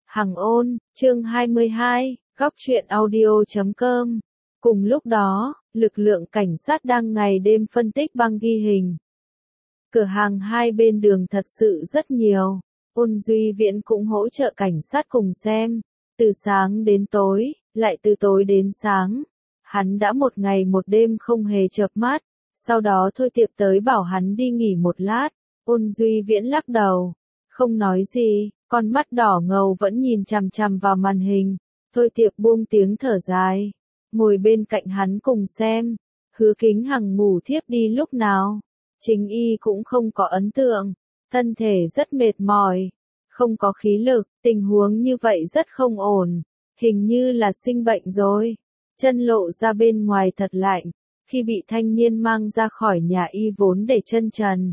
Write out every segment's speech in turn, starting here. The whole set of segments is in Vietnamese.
Hằng ôn, chương 22, góc truyện audio.com. Cùng lúc đó, lực lượng cảnh sát đang ngày đêm phân tích băng ghi hình. Cửa hàng hai bên đường thật sự rất nhiều. Ôn Duy Viễn cũng hỗ trợ cảnh sát cùng xem. Từ sáng đến tối, lại từ tối đến sáng. Hắn đã một ngày một đêm không hề chợp mắt. Sau đó Thôi Tiệp tới bảo hắn đi nghỉ một lát. Ôn Duy Viễn lắc đầu. Không nói gì, con mắt đỏ ngầu vẫn nhìn chằm chằm vào màn hình. Thôi Tiệp buông tiếng thở dài. Ngồi bên cạnh hắn cùng xem. Hứa Kính Hằng ngủ thiếp đi lúc nào. Chính y cũng không có ấn tượng. Thân thể rất mệt mỏi. Không có khí lực, tình huống như vậy rất không ổn. Hình như là sinh bệnh rồi. Chân lộ ra bên ngoài thật lạnh. Khi bị thanh niên mang ra khỏi nhà y vốn để chân trần.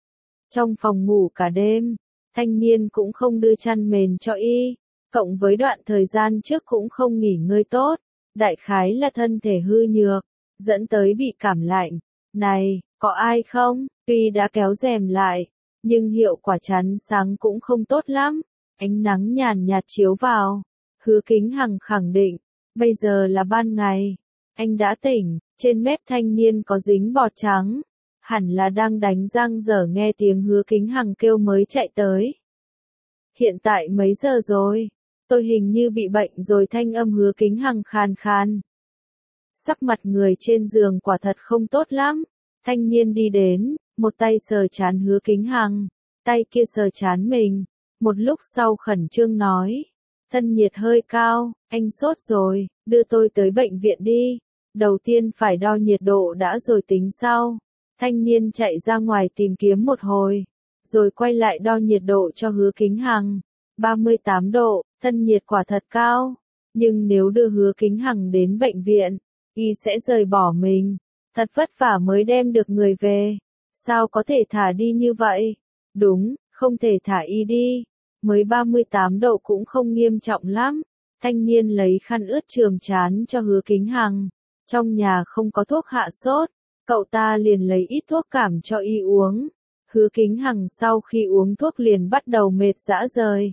Trong phòng ngủ cả đêm, thanh niên cũng không đưa chăn mền cho y. Cộng với đoạn thời gian trước cũng không nghỉ ngơi tốt. Đại khái là thân thể hư nhược, dẫn tới bị cảm lạnh. Này, có ai không? Tuy đã kéo rèm lại, nhưng hiệu quả chắn sáng cũng không tốt lắm. Ánh nắng nhàn nhạt chiếu vào. Hứa Kính Hằng khẳng định, bây giờ là ban ngày. Anh đã tỉnh, trên mép thanh niên có dính bọt trắng. Hẳn là đang đánh răng dở nghe tiếng Hứa Kính Hằng kêu mới chạy tới. Hiện tại mấy giờ rồi? Tôi hình như bị bệnh rồi, thanh âm Hứa Kính Hằng khàn khàn. Sắc mặt người trên giường quả thật không tốt lắm. Thanh niên đi đến, một tay sờ trán Hứa Kính Hằng, tay kia sờ trán mình. Một lúc sau khẩn trương nói, thân nhiệt hơi cao, anh sốt rồi, đưa tôi tới bệnh viện đi. Đầu tiên phải đo nhiệt độ đã rồi tính sau. Thanh niên chạy ra ngoài tìm kiếm một hồi, rồi quay lại đo nhiệt độ cho Hứa Kính Hằng. 38 độ, thân nhiệt quả thật cao. Nhưng nếu đưa Hứa Kính Hằng đến bệnh viện, y sẽ rời bỏ mình. Thật vất vả mới đem được người về. Sao có thể thả đi như vậy? Đúng, không thể thả y đi. Mới 38 độ cũng không nghiêm trọng lắm. Thanh niên lấy khăn ướt chườm trán cho Hứa Kính Hằng. Trong nhà không có thuốc hạ sốt. Cậu ta liền lấy ít thuốc cảm cho y uống. Hứa Kính Hằng sau khi uống thuốc liền bắt đầu mệt rã rời.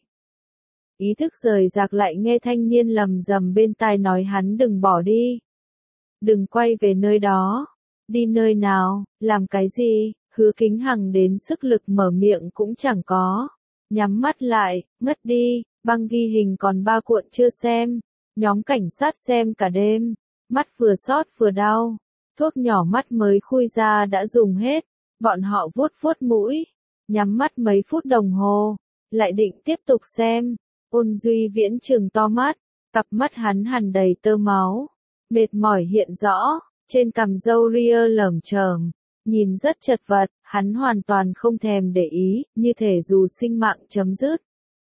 Ý thức rời rạc lại nghe thanh niên lầm rầm bên tai nói hắn đừng bỏ đi. Đừng quay về nơi đó. Đi nơi nào, làm cái gì? Hứa Kính Hằng đến sức lực mở miệng cũng chẳng có. Nhắm mắt lại, ngất đi, băng ghi hình còn 3 cuộn chưa xem. Nhóm cảnh sát xem cả đêm. Mắt vừa xót vừa đau. Thuốc nhỏ mắt mới khui ra đã dùng hết. Bọn họ vuốt vuốt mũi. Nhắm mắt mấy phút đồng hồ. Lại định tiếp tục xem. Ôn Duy Viễn trừng to mắt. Cặp mắt hắn hằn đầy tơ máu. Mệt mỏi hiện rõ. Trên cằm râu ria lởm chởm. Nhìn rất chật vật. Hắn hoàn toàn không thèm để ý. Như thể dù sinh mạng chấm dứt.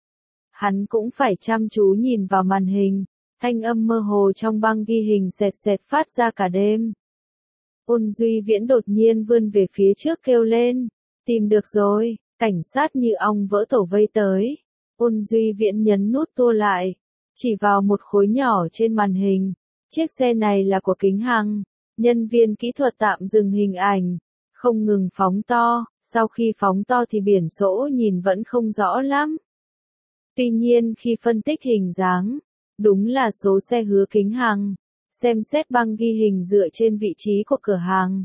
Hắn cũng phải chăm chú nhìn vào màn hình. Thanh âm mơ hồ trong băng ghi hình sệt sệt phát ra cả đêm. Ôn Duy Viễn đột nhiên vươn về phía trước kêu lên. Tìm được rồi, cảnh sát như ong vỡ tổ vây tới. Ôn Duy Viễn nhấn nút tua lại. Chỉ vào một khối nhỏ trên màn hình. Chiếc xe này là của Kính Hằng. Nhân viên kỹ thuật tạm dừng hình ảnh. Không ngừng phóng to. Sau khi phóng to thì biển số nhìn vẫn không rõ lắm. Tuy nhiên khi phân tích hình dáng. Đúng là số xe Hứa Kính Hằng. Xem xét băng ghi hình dựa trên vị trí của cửa hàng.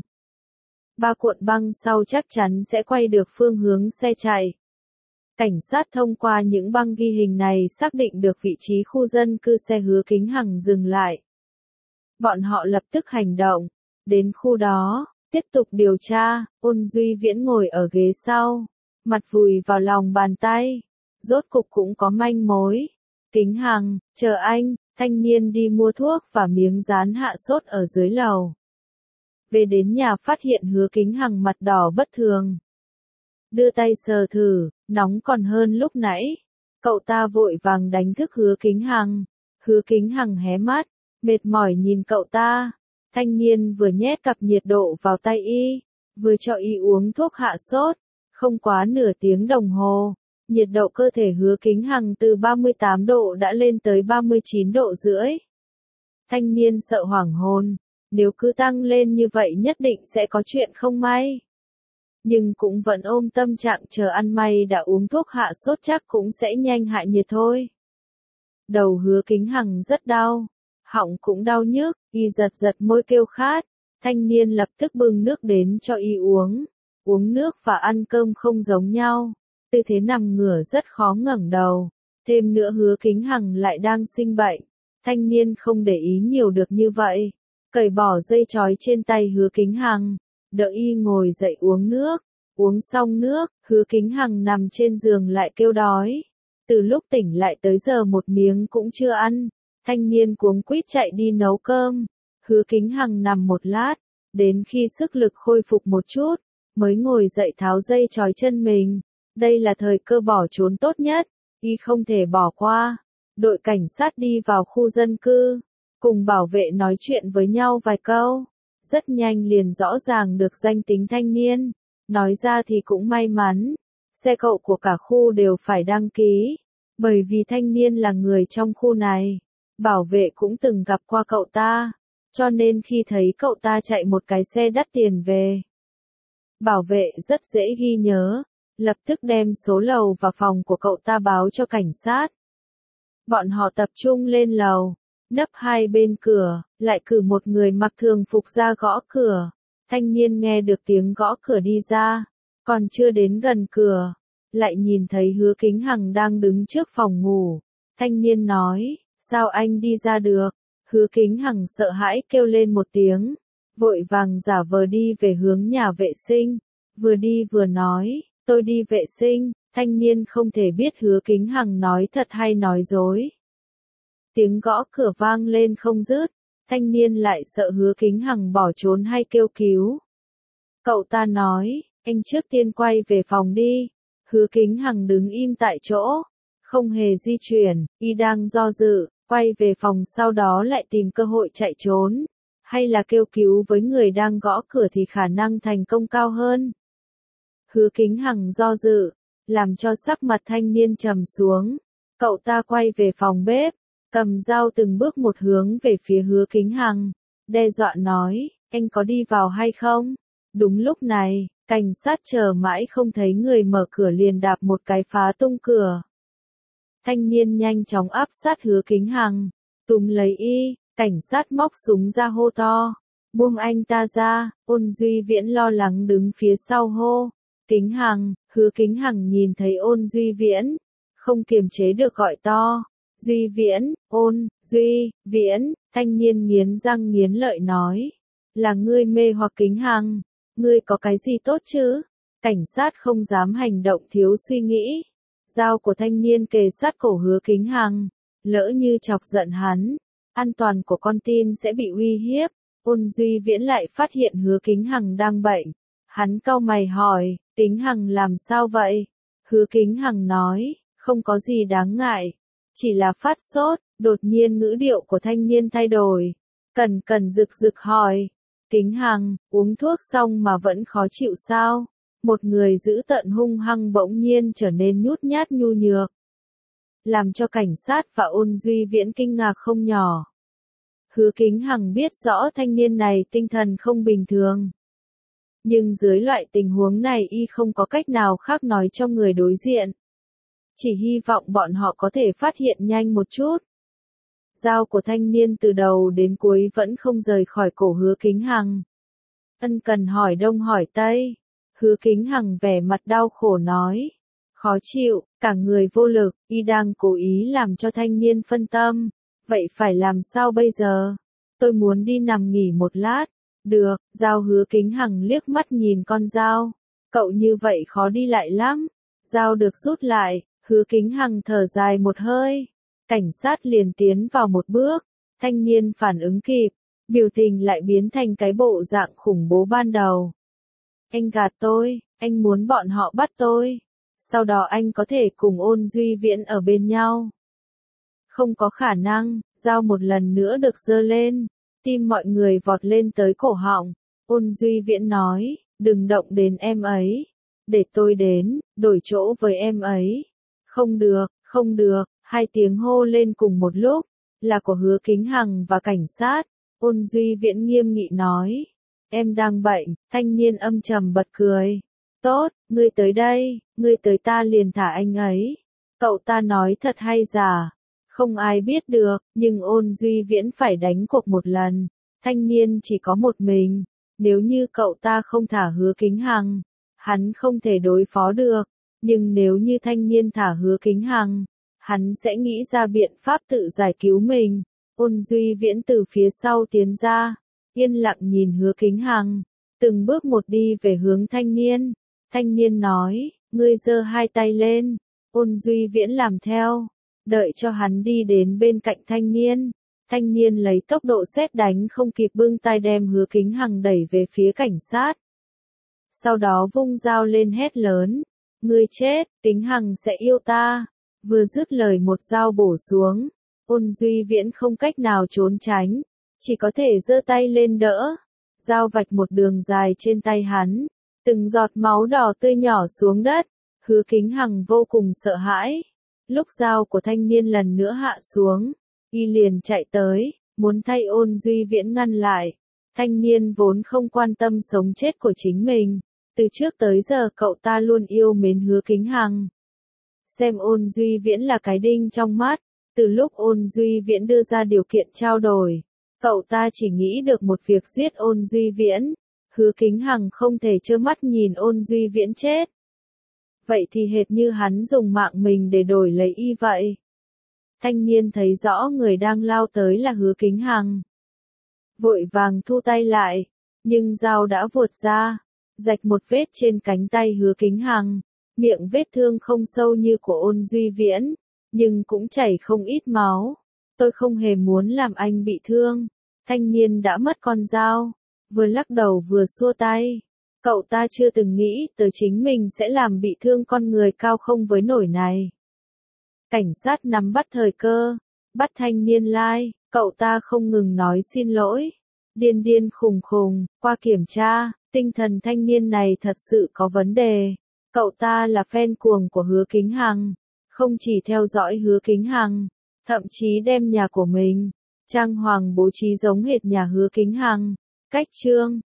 3 cuộn băng sau chắc chắn sẽ quay được phương hướng xe chạy. Cảnh sát thông qua những băng ghi hình này xác định được vị trí khu dân cư xe Hứa Kính Hằng dừng lại. Bọn họ lập tức hành động. Đến khu đó, tiếp tục điều tra. Ôn Duy Viễn ngồi ở ghế sau. Mặt vùi vào lòng bàn tay. Rốt cục cũng có manh mối. Kính Hằng, chờ anh. Thanh niên đi mua thuốc và miếng dán hạ sốt ở dưới lầu. Về đến nhà phát hiện Hứa Kính Hằng mặt đỏ bất thường. Đưa tay sờ thử, nóng còn hơn lúc nãy. Cậu ta vội vàng đánh thức Hứa Kính Hằng. Hứa Kính Hằng hé mắt, mệt mỏi nhìn cậu ta. Thanh niên vừa nhét cặp nhiệt độ vào tay y, vừa cho y uống thuốc hạ sốt. Không quá nửa tiếng đồng hồ. Nhiệt độ cơ thể Hứa Kính Hằng từ 38 độ đã lên tới 39 độ rưỡi. Thanh niên sợ hoảng hồn, nếu cứ tăng lên như vậy nhất định sẽ có chuyện không may. Nhưng cũng vẫn ôm tâm trạng chờ ăn may đã uống thuốc hạ sốt chắc cũng sẽ nhanh hạ nhiệt thôi. Đầu Hứa Kính Hằng rất đau, họng cũng đau nhức, y giật giật môi kêu khát. Thanh niên lập tức bưng nước đến cho y uống. Uống nước và ăn cơm không giống nhau. Tư thế nằm ngửa rất khó ngẩng đầu. Thêm nữa Hứa Kính Hằng lại đang sinh bệnh. Thanh niên không để ý nhiều được như vậy. Cởi bỏ dây trói trên tay Hứa Kính Hằng. Đỡ y ngồi dậy uống nước. Uống xong nước, Hứa Kính Hằng nằm trên giường lại kêu đói. Từ lúc tỉnh lại tới giờ một miếng cũng chưa ăn. Thanh niên cuống quýt chạy đi nấu cơm. Hứa Kính Hằng nằm một lát. Đến khi sức lực khôi phục một chút, mới ngồi dậy tháo dây trói chân mình. Đây là thời cơ bỏ trốn tốt nhất. Y không thể bỏ qua. Đội cảnh sát đi vào khu dân cư. Cùng bảo vệ nói chuyện với nhau vài câu. Rất nhanh liền rõ ràng được danh tính thanh niên. Nói ra thì cũng may mắn. Xe cộ của cả khu đều phải đăng ký. Bởi vì thanh niên là người trong khu này. Bảo vệ cũng từng gặp qua cậu ta. Cho nên khi thấy cậu ta chạy một cái xe đắt tiền về. Bảo vệ rất dễ ghi nhớ. Lập tức đem số lầu và phòng của cậu ta báo cho cảnh sát. Bọn họ tập trung lên lầu. Nấp hai bên cửa, lại cử một người mặc thường phục ra gõ cửa. Thanh niên nghe được tiếng gõ cửa đi ra. Còn chưa đến gần cửa. Lại nhìn thấy Hứa Kính Hằng đang đứng trước phòng ngủ. Thanh niên nói, sao anh đi ra được? Hứa Kính Hằng sợ hãi kêu lên một tiếng. Vội vàng giả vờ đi về hướng nhà vệ sinh. Vừa đi vừa nói, tôi đi vệ sinh. Thanh niên không thể biết Hứa Kính Hằng nói thật hay nói dối. Tiếng gõ cửa vang lên không dứt. Thanh niên lại sợ Hứa Kính Hằng bỏ trốn hay kêu cứu. Cậu ta nói, anh trước tiên quay về phòng đi. Hứa Kính Hằng đứng im tại chỗ. Không hề di chuyển, y đang do dự, quay về phòng sau đó lại tìm cơ hội chạy trốn. Hay là kêu cứu với người đang gõ cửa thì khả năng thành công cao hơn. Hứa Kính Hằng do dự, làm cho sắc mặt thanh niên trầm xuống. Cậu ta quay về phòng bếp, cầm dao từng bước một hướng về phía Hứa Kính Hằng, đe dọa nói, anh có đi vào hay không? Đúng lúc này, cảnh sát chờ mãi không thấy người mở cửa liền đạp một cái phá tung cửa. Thanh niên nhanh chóng áp sát Hứa Kính Hằng, túm lấy y, cảnh sát móc súng ra hô to, buông anh ta ra. Ôn Duy Viễn lo lắng đứng phía sau hô, Kính Hằng. Hứa Kính Hằng nhìn thấy Ôn Duy Viễn, không kiềm chế được gọi to, Duy Viễn. Ôn Duy Viễn. Thanh niên nghiến răng nghiến lợi nói, là ngươi mê hoặc Kính Hằng, ngươi có cái gì tốt chứ? Cảnh sát không dám hành động thiếu suy nghĩ. Dao của thanh niên kề sát cổ Hứa Kính Hằng, lỡ như chọc giận hắn, an toàn của con tin sẽ bị uy hiếp. Ôn Duy Viễn lại phát hiện Hứa Kính Hằng đang bệnh. Hắn cau mày hỏi, Kính Hằng làm sao vậy? Hứa Kính Hằng nói, không có gì đáng ngại, chỉ là phát sốt. Đột nhiên ngữ điệu của thanh niên thay đổi, cẩn rực rực hỏi, Kính Hằng, uống thuốc xong mà vẫn khó chịu sao? Một người dữ tợn hung hăng bỗng nhiên trở nên nhút nhát nhu nhược, làm cho cảnh sát và Ôn Duy Viễn kinh ngạc không nhỏ. Hứa Kính Hằng biết rõ thanh niên này tinh thần không bình thường. Nhưng dưới loại tình huống này y không có cách nào khác nói cho người đối diện. Chỉ hy vọng bọn họ có thể phát hiện nhanh một chút. Dao của thanh niên từ đầu đến cuối vẫn không rời khỏi cổ Hứa Kính Hằng. Ân cần hỏi đông hỏi tây. Hứa Kính Hằng vẻ mặt đau khổ nói. Khó chịu, cả người vô lực, y đang cố ý làm cho thanh niên phân tâm. Vậy phải làm sao bây giờ? Tôi muốn đi nằm nghỉ một lát. Được, dao. Hứa Kính Hằng liếc mắt nhìn con dao. Cậu như vậy khó đi lại lắm. Dao được rút lại, Hứa Kính Hằng thở dài một hơi. Cảnh sát liền tiến vào một bước. Thanh niên phản ứng kịp, biểu tình lại biến thành cái bộ dạng khủng bố ban đầu. Anh gạt tôi, anh muốn bọn họ bắt tôi. Sau đó anh có thể cùng Ôn Duy Viễn ở bên nhau. Không có khả năng. Dao một lần nữa được giơ lên. Tim mọi người vọt lên tới cổ họng. Ôn Duy Viễn nói, đừng động đến em ấy. Để tôi đến, đổi chỗ với em ấy. Không được, không được. Hai tiếng hô lên cùng một lúc, là của Hứa Kính Hằng và cảnh sát. Ôn Duy Viễn nghiêm nghị nói, em đang bệnh. Thanh niên âm trầm bật cười. Tốt, ngươi tới đây, ngươi tới ta liền thả anh ấy. Cậu ta nói thật hay giả? Không ai biết được, nhưng Ôn Duy Viễn phải đánh cuộc một lần. Thanh niên chỉ có một mình, nếu như cậu ta không thả Hứa Kính Hằng, hắn không thể đối phó được, nhưng nếu như thanh niên thả Hứa Kính Hằng, hắn sẽ nghĩ ra biện pháp tự giải cứu mình. Ôn Duy Viễn từ phía sau tiến ra, yên lặng nhìn Hứa Kính Hằng, từng bước một đi về hướng thanh niên. Thanh niên nói, ngươi giơ hai tay lên. Ôn Duy Viễn làm theo, đợi cho hắn đi đến bên cạnh thanh niên. Thanh niên lấy tốc độ sét đánh không kịp bưng tay đem Hứa Kính Hằng đẩy về phía cảnh sát. Sau đó vung dao lên hét lớn, ngươi chết, Kính Hằng sẽ yêu ta. Vừa dứt lời một dao bổ xuống, Ôn Duy Viễn không cách nào trốn tránh, chỉ có thể giơ tay lên đỡ. Dao vạch một đường dài trên tay hắn, từng giọt máu đỏ tươi nhỏ xuống đất. Hứa Kính Hằng vô cùng sợ hãi. Lúc dao của thanh niên lần nữa hạ xuống, y liền chạy tới, muốn thay Ôn Duy Viễn ngăn lại. Thanh niên vốn không quan tâm sống chết của chính mình, từ trước tới giờ cậu ta luôn yêu mến Hứa Kính Hằng. Xem Ôn Duy Viễn là cái đinh trong mắt, từ lúc Ôn Duy Viễn đưa ra điều kiện trao đổi, cậu ta chỉ nghĩ được một việc giết Ôn Duy Viễn. Hứa Kính Hằng không thể trơ mắt nhìn Ôn Duy Viễn chết. Vậy thì hệt như hắn dùng mạng mình để đổi lấy y vậy. Thanh niên thấy rõ người đang lao tới là Hứa Kính Hằng, vội vàng thu tay lại, nhưng dao đã vuột ra, rạch một vết trên cánh tay Hứa Kính Hằng. Miệng vết thương không sâu như của Ôn Duy Viễn, nhưng cũng chảy không ít máu. Tôi không hề muốn làm anh bị thương. Thanh niên đã mất con dao, vừa lắc đầu vừa xua tay. Cậu ta chưa từng nghĩ tới chính mình sẽ làm bị thương con người cao không với nổi này. Cảnh sát nắm bắt thời cơ, bắt thanh niên lai, cậu ta không ngừng nói xin lỗi. Điên điên khùng khùng, qua kiểm tra, tinh thần thanh niên này thật sự có vấn đề. Cậu ta là fan cuồng của Hứa Kính Hằng, không chỉ theo dõi Hứa Kính Hằng, thậm chí đem nhà của mình trang hoàng bố trí giống hệt nhà Hứa Kính Hằng. Cách chương